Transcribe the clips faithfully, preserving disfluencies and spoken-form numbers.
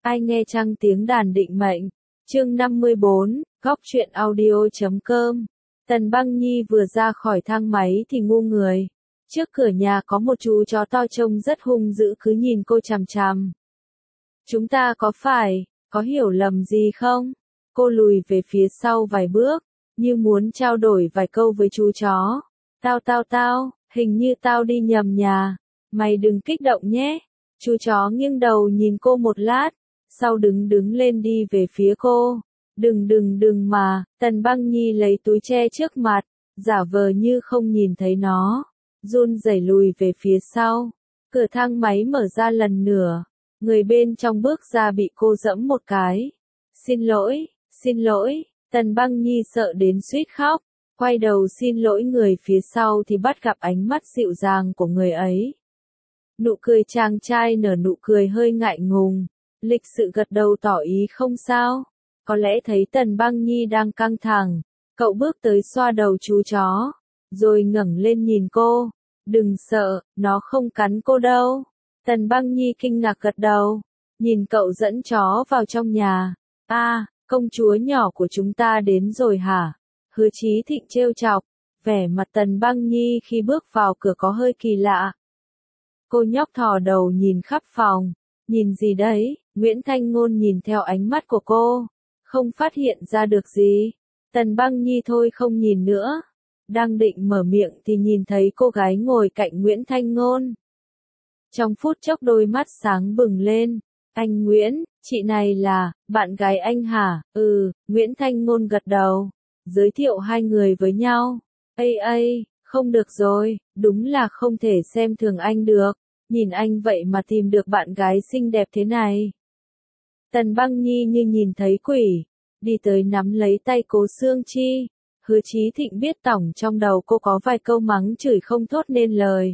Ai nghe chăng tiếng đàn định mệnh. Chương năm mươi bốn, góc truyện audio.com. Tần Băng Nhi vừa ra khỏi thang máy thì ngu người. Trước cửa nhà có một chú chó to trông rất hung dữ cứ nhìn cô chằm chằm. Chúng ta có phải, có hiểu lầm gì không? Cô lùi về phía sau vài bước, như muốn trao đổi vài câu với chú chó. Tao tao tao, hình như tao đi nhầm nhà. Mày đừng kích động nhé. Chú chó nghiêng đầu nhìn cô một lát, sau đứng đứng lên đi về phía cô. Đừng đừng đừng mà, Tần Băng Nhi lấy túi che trước mặt, giả vờ như không nhìn thấy nó, run rẩy lùi về phía sau. Cửa thang máy mở ra lần nữa, người bên trong bước ra bị cô giẫm một cái. Xin lỗi, xin lỗi, Tần Băng Nhi sợ đến suýt khóc, quay đầu xin lỗi người phía sau thì bắt gặp ánh mắt dịu dàng của người ấy. Nụ cười chàng trai nở nụ cười hơi ngại ngùng, lịch sự gật đầu tỏ ý không sao. Có lẽ thấy Tần Băng Nhi đang căng thẳng, cậu bước tới xoa đầu chú chó, rồi ngẩng lên nhìn cô. Đừng sợ, nó không cắn cô đâu. Tần Băng Nhi kinh ngạc gật đầu, nhìn cậu dẫn chó vào trong nhà. A, à, công chúa nhỏ của chúng ta đến rồi hả? Hứa Chí Thịnh trêu chọc, vẻ mặt Tần Băng Nhi khi bước vào cửa có hơi kỳ lạ. Cô nhóc thò đầu nhìn khắp phòng, nhìn gì đấy? Nguyễn Thanh Ngôn nhìn theo ánh mắt của cô, không phát hiện ra được gì. Tần Băng Nhi thôi không nhìn nữa, đang định mở miệng thì nhìn thấy cô gái ngồi cạnh Nguyễn Thanh Ngôn. Trong phút chốc đôi mắt sáng bừng lên. Anh Nguyễn, chị này là, bạn gái anh hả? Ừ, Nguyễn Thanh Ngôn gật đầu, giới thiệu hai người với nhau. Ây ây, không được rồi, đúng là không thể xem thường anh được, nhìn anh vậy mà tìm được bạn gái xinh đẹp thế này. Tần Băng Nhi như nhìn thấy quỷ, đi tới nắm lấy tay Cố Xương Chi. Hứa Chí Thịnh biết tổng trong đầu cô có vài câu mắng chửi không thốt nên lời.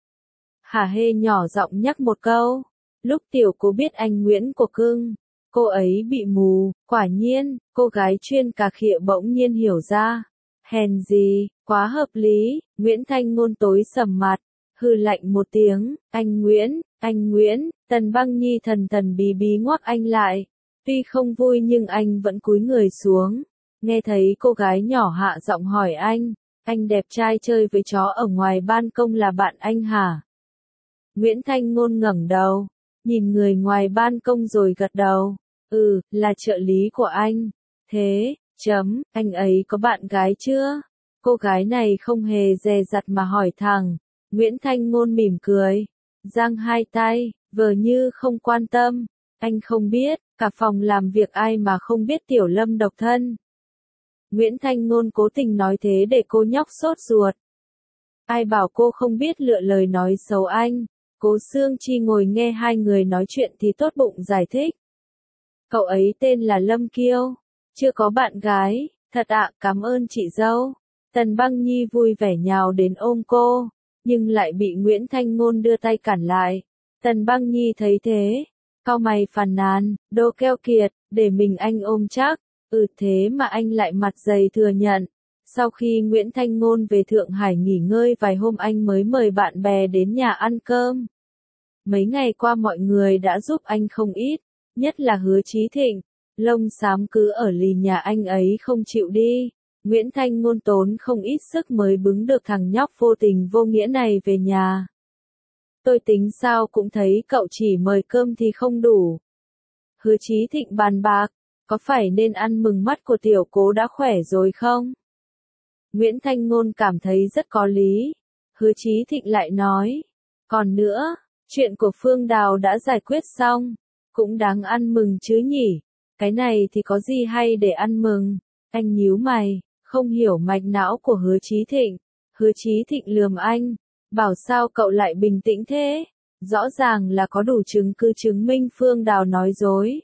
Hà Hê nhỏ giọng nhắc một câu, lúc tiểu cô biết anh Nguyễn của cưng, cô ấy bị mù. Quả nhiên, cô gái chuyên cà khịa bỗng nhiên hiểu ra. Hèn gì, quá hợp lý. Nguyễn Thanh Ngôn tối sầm mặt, hừ lạnh một tiếng. Anh Nguyễn, anh Nguyễn. Tần Băng Nhi thần thần bí bí ngoắc anh lại. Tuy không vui nhưng anh vẫn cúi người xuống. Nghe thấy cô gái nhỏ hạ giọng hỏi anh, anh đẹp trai chơi với chó ở ngoài ban công là bạn anh hả? Nguyễn Thanh Ngôn ngẩng đầu, nhìn người ngoài ban công rồi gật đầu. Ừ, là trợ lý của anh. Thế, chấm, anh ấy có bạn gái chưa? Cô gái này không hề dè dặt mà hỏi thẳng. Nguyễn Thanh Ngôn mỉm cười, giang hai tay, vờ như không quan tâm. Anh không biết, cả phòng làm việc ai mà không biết Tiểu Lâm độc thân. Nguyễn Thanh Ngôn cố tình nói thế để cô nhóc sốt ruột. Ai bảo cô không biết lựa lời nói xấu anh. Cố Xương Chi ngồi nghe hai người nói chuyện thì tốt bụng giải thích. Cậu ấy tên là Lâm Kiêu, chưa có bạn gái. Thật ạ, cảm ơn chị dâu. Tần Băng Nhi vui vẻ nhào đến ôm cô, nhưng lại bị Nguyễn Thanh Ngôn đưa tay cản lại. Tần Băng Nhi thấy thế, cau mày phàn nàn, đồ keo kiệt, để mình anh ôm chắc. Ừ, thế mà anh lại mặt dày thừa nhận. Sau khi Nguyễn Thanh Ngôn về Thượng Hải nghỉ ngơi vài hôm anh mới mời bạn bè đến nhà ăn cơm. Mấy ngày qua mọi người đã giúp anh không ít, nhất là Hứa Chí Thịnh. Lông xám cứ ở lì nhà anh ấy không chịu đi. Nguyễn Thanh Ngôn tốn không ít sức mới bứng được thằng nhóc vô tình vô nghĩa này về nhà. Tôi tính sao cũng thấy cậu chỉ mời cơm thì không đủ. Hứa Chí Thịnh bàn bạc, có phải nên ăn mừng mắt của tiểu Cố đã khỏe rồi không? Nguyễn Thanh Ngôn cảm thấy rất có lý. Hứa Chí Thịnh lại nói, còn nữa, chuyện của Phương Đào đã giải quyết xong, cũng đáng ăn mừng chứ nhỉ? Cái này thì có gì hay để ăn mừng? Anh nhíu mày, không hiểu mạch não của Hứa Chí Thịnh. Hứa Chí Thịnh lườm anh, bảo sao cậu lại bình tĩnh thế? Rõ ràng là có đủ chứng cứ chứng minh Phương Đào nói dối.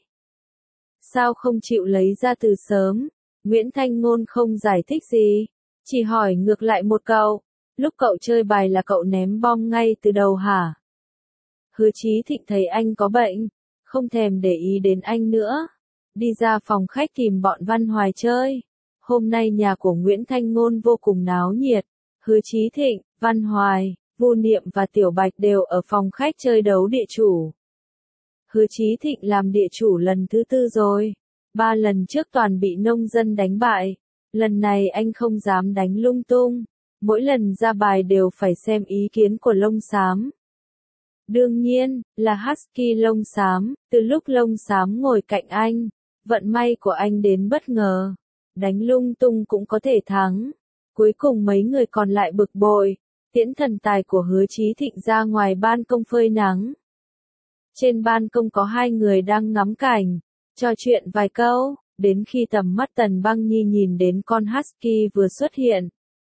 Sao không chịu lấy ra từ sớm? Nguyễn Thanh Ngôn không giải thích gì, chỉ hỏi ngược lại một câu, lúc cậu chơi bài là cậu ném bom ngay từ đầu hả? Hứa Chí Thịnh thấy anh có bệnh, không thèm để ý đến anh nữa, đi ra phòng khách tìm bọn Văn Hoài chơi. Hôm nay nhà của Nguyễn Thanh Ngôn vô cùng náo nhiệt, Hứa Chí Thịnh, Văn Hoài, Vu Niệm và Tiểu Bạch đều ở phòng khách chơi đấu địa chủ. Hứa Chí Thịnh làm địa chủ lần thứ tư rồi. Ba lần trước toàn bị nông dân đánh bại. Lần này anh không dám đánh lung tung. Mỗi lần ra bài đều phải xem ý kiến của lông xám. Đương nhiên, là Husky lông xám, từ lúc lông xám ngồi cạnh anh, vận may của anh đến bất ngờ. Đánh lung tung cũng có thể thắng. Cuối cùng mấy người còn lại bực bội, tiễn thần tài của Hứa Chí Thịnh ra ngoài ban công phơi nắng. Trên ban công có hai người đang ngắm cảnh, trò chuyện vài câu, đến khi tầm mắt Tần Băng Nhi nhìn đến con Husky vừa xuất hiện.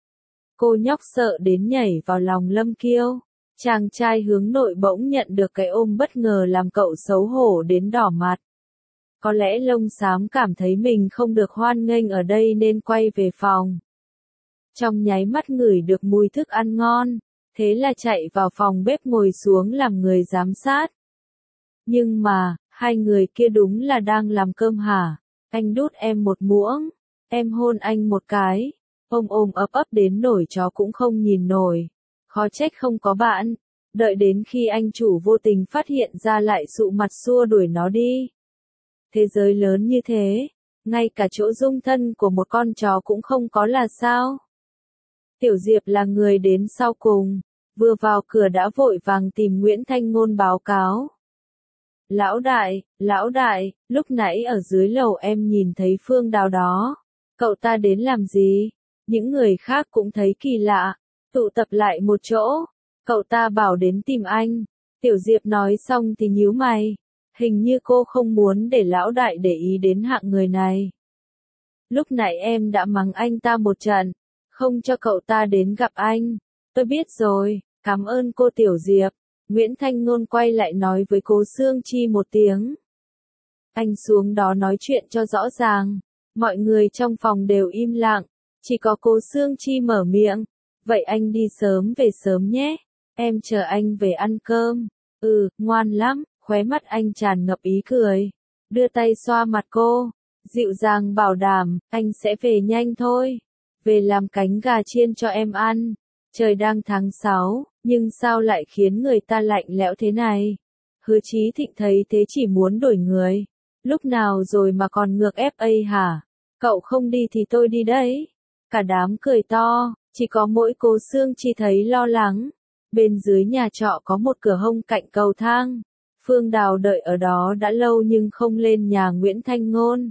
Cô nhóc sợ đến nhảy vào lòng Lâm Kiêu. Chàng trai hướng nội bỗng nhận được cái ôm bất ngờ làm cậu xấu hổ đến đỏ mặt. Có lẽ lông xám cảm thấy mình không được hoan nghênh ở đây nên quay về phòng. Trong nháy mắt ngửi được mùi thức ăn ngon, thế là chạy vào phòng bếp ngồi xuống làm người giám sát. Nhưng mà, hai người kia đúng là đang làm cơm hả? Anh đút em một muỗng, em hôn anh một cái, ôm ôm ấp ấp đến nổi chó cũng không nhìn nổi. Khó trách không có bạn, đợi đến khi anh chủ vô tình phát hiện ra lại sụ mặt xua đuổi nó đi. Thế giới lớn như thế, ngay cả chỗ dung thân của một con chó cũng không có là sao? Tiểu Diệp là người đến sau cùng, vừa vào cửa đã vội vàng tìm Nguyễn Thanh Ngôn báo cáo. Lão đại, lão đại, lúc nãy ở dưới lầu em nhìn thấy Phương Đào đó. Cậu ta đến làm gì? Những người khác cũng thấy kỳ lạ, tụ tập lại một chỗ. Cậu ta bảo đến tìm anh. Tiểu Diệp nói xong thì nhíu mày. Hình như cô không muốn để lão đại để ý đến hạng người này. Lúc nãy em đã mắng anh ta một trận, không cho cậu ta đến gặp anh. Tôi biết rồi, cảm ơn cô Tiểu Diệp. Nguyễn Thanh Ngôn quay lại nói với Cố Sương Chi một tiếng. Anh xuống đó nói chuyện cho rõ ràng. Mọi người trong phòng đều im lặng, chỉ có Cố Sương Chi mở miệng. Vậy anh đi sớm về sớm nhé, em chờ anh về ăn cơm. Ừ, ngoan lắm, khóe mắt anh tràn ngập ý cười. Đưa tay xoa mặt cô, dịu dàng bảo đảm, anh sẽ về nhanh thôi. Về làm cánh gà chiên cho em ăn. Trời đang tháng sáu, nhưng sao lại khiến người ta lạnh lẽo thế này? Hứa Chí Thịnh thấy thế chỉ muốn đổi người. Lúc nào rồi mà còn ngược ép a hả? Cậu không đi thì tôi đi đấy. Cả đám cười to, chỉ có mỗi Cố Sương Chi thấy lo lắng. Bên dưới nhà trọ có một cửa hông cạnh cầu thang. Phương Đào đợi ở đó đã lâu nhưng không lên nhà Nguyễn Thanh Ngôn.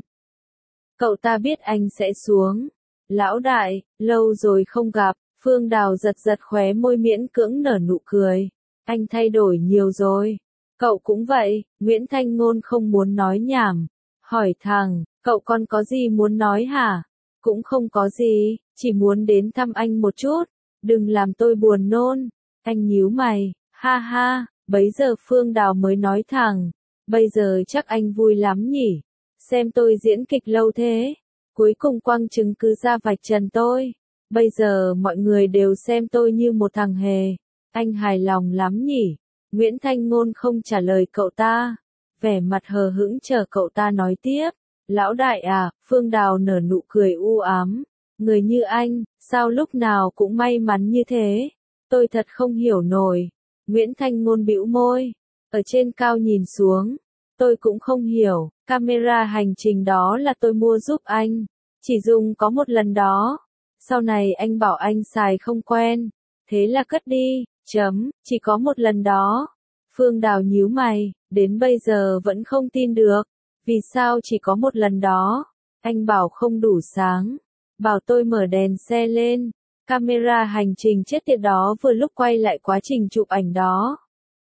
Cậu ta biết anh sẽ xuống. Lão đại, lâu rồi không gặp. Phương Đào giật giật khóe môi miễn cưỡng nở nụ cười. Anh thay đổi nhiều rồi. Cậu cũng vậy. Nguyễn Thanh Ngôn không muốn nói nhảm. Hỏi thẳng, cậu còn có gì muốn nói hả? Cũng không có gì, chỉ muốn đến thăm anh một chút. Đừng làm tôi buồn nôn. Anh nhíu mày, ha ha, bấy giờ Phương Đào mới nói thẳng. Bây giờ chắc anh vui lắm nhỉ? Xem tôi diễn kịch lâu thế. Cuối cùng quăng chứng cứ ra vạch trần tôi. Bây giờ mọi người đều xem tôi như một thằng hề. Anh hài lòng lắm nhỉ? Nguyễn Thanh Ngôn không trả lời cậu ta. Vẻ mặt hờ hững chờ cậu ta nói tiếp. Lão đại à, Phương Đào nở nụ cười u ám. Người như anh, sao lúc nào cũng may mắn như thế? Tôi thật không hiểu nổi. Nguyễn Thanh Ngôn bĩu môi. Ở trên cao nhìn xuống. Tôi cũng không hiểu. Camera hành trình đó là tôi mua giúp anh. Chỉ dùng có một lần đó. Sau này anh bảo anh xài không quen. Thế là cất đi. Chấm, chỉ có một lần đó. Phương Đào nhíu mày. Đến bây giờ vẫn không tin được. Vì sao chỉ có một lần đó? Anh bảo không đủ sáng. Bảo tôi mở đèn xe lên. Camera hành trình chết tiệt đó vừa lúc quay lại quá trình chụp ảnh đó.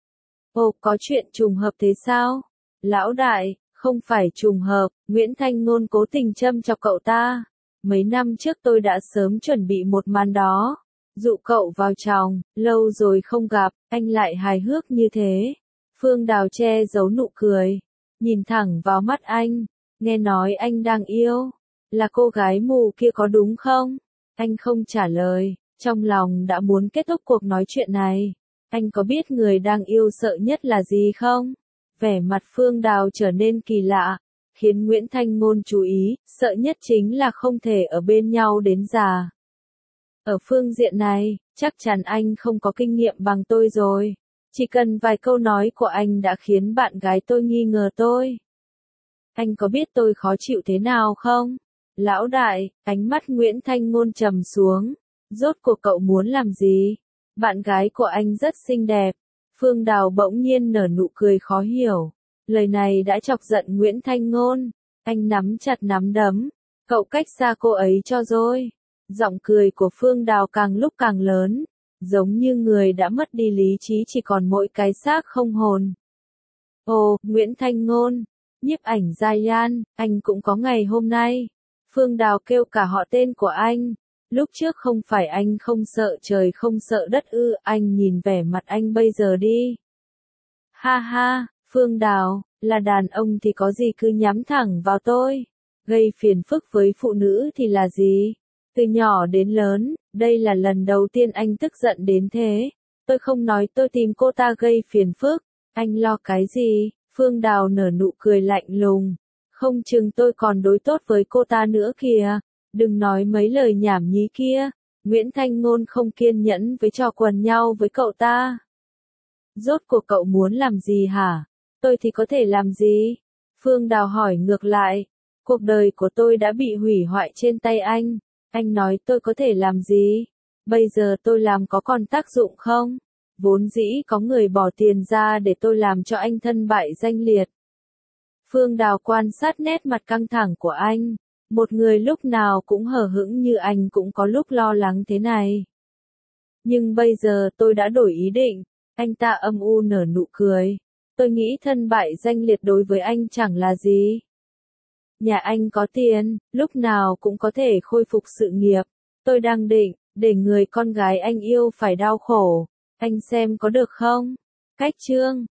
Ồ, có chuyện trùng hợp thế sao? Lão đại, không phải trùng hợp, Nguyễn Thanh Ngôn cố tình châm chọc cậu ta. Mấy năm trước tôi đã sớm chuẩn bị một màn đó. Dụ cậu vào chồng, lâu rồi không gặp, anh lại hài hước như thế. Phương Đào che giấu nụ cười. Nhìn thẳng vào mắt anh. Nghe nói anh đang yêu. Là cô gái mù kia có đúng không? Anh không trả lời, trong lòng đã muốn kết thúc cuộc nói chuyện này. Anh có biết người đang yêu sợ nhất là gì không? Vẻ mặt Phương Đào trở nên kỳ lạ, khiến Nguyễn Thanh Ngôn chú ý, sợ nhất chính là không thể ở bên nhau đến già. Ở phương diện này, chắc chắn anh không có kinh nghiệm bằng tôi rồi. Chỉ cần vài câu nói của anh đã khiến bạn gái tôi nghi ngờ tôi. Anh có biết tôi khó chịu thế nào không? Lão đại, ánh mắt Nguyễn Thanh Ngôn trầm xuống. Rốt cuộc cậu muốn làm gì? Bạn gái của anh rất xinh đẹp. Phương Đào bỗng nhiên nở nụ cười khó hiểu. Lời này đã chọc giận Nguyễn Thanh Ngôn. Anh nắm chặt nắm đấm. Cậu cách xa cô ấy cho rồi. Giọng cười của Phương Đào càng lúc càng lớn. Giống như người đã mất đi lý trí chỉ còn mỗi cái xác không hồn. Ồ, Nguyễn Thanh Ngôn. Nhiếp ảnh gia Yan, anh cũng có ngày hôm nay. Phương Đào kêu cả họ tên của anh. Lúc trước không phải anh không sợ trời không sợ đất ư, anh nhìn vẻ mặt anh bây giờ đi. Ha ha, Phương Đào, là đàn ông thì có gì cứ nhắm thẳng vào tôi. Gây phiền phức với phụ nữ thì là gì? Từ nhỏ đến lớn, đây là lần đầu tiên anh tức giận đến thế. Tôi không nói tôi tìm cô ta gây phiền phức. Anh lo cái gì? Phương Đào nở nụ cười lạnh lùng. Không chừng tôi còn đối tốt với cô ta nữa kìa. Đừng nói mấy lời nhảm nhí kia. Nguyễn Thanh Ngôn không kiên nhẫn với trò quần nhau với cậu ta. Rốt cuộc cậu muốn làm gì hả? Tôi thì có thể làm gì? Phương Đào hỏi ngược lại. Cuộc đời của tôi đã bị hủy hoại trên tay anh. Anh nói tôi có thể làm gì? Bây giờ tôi làm có còn tác dụng không? Vốn dĩ có người bỏ tiền ra để tôi làm cho anh thân bại danh liệt. Phương Đào quan sát nét mặt căng thẳng của anh. Một người lúc nào cũng hờ hững như anh cũng có lúc lo lắng thế này. Nhưng bây giờ tôi đã đổi ý định. Anh ta âm u nở nụ cười. Tôi nghĩ thân bại danh liệt đối với anh chẳng là gì. Nhà anh có tiền, lúc nào cũng có thể khôi phục sự nghiệp. Tôi đang định, để người con gái anh yêu phải đau khổ. Anh xem có được không? Cách chương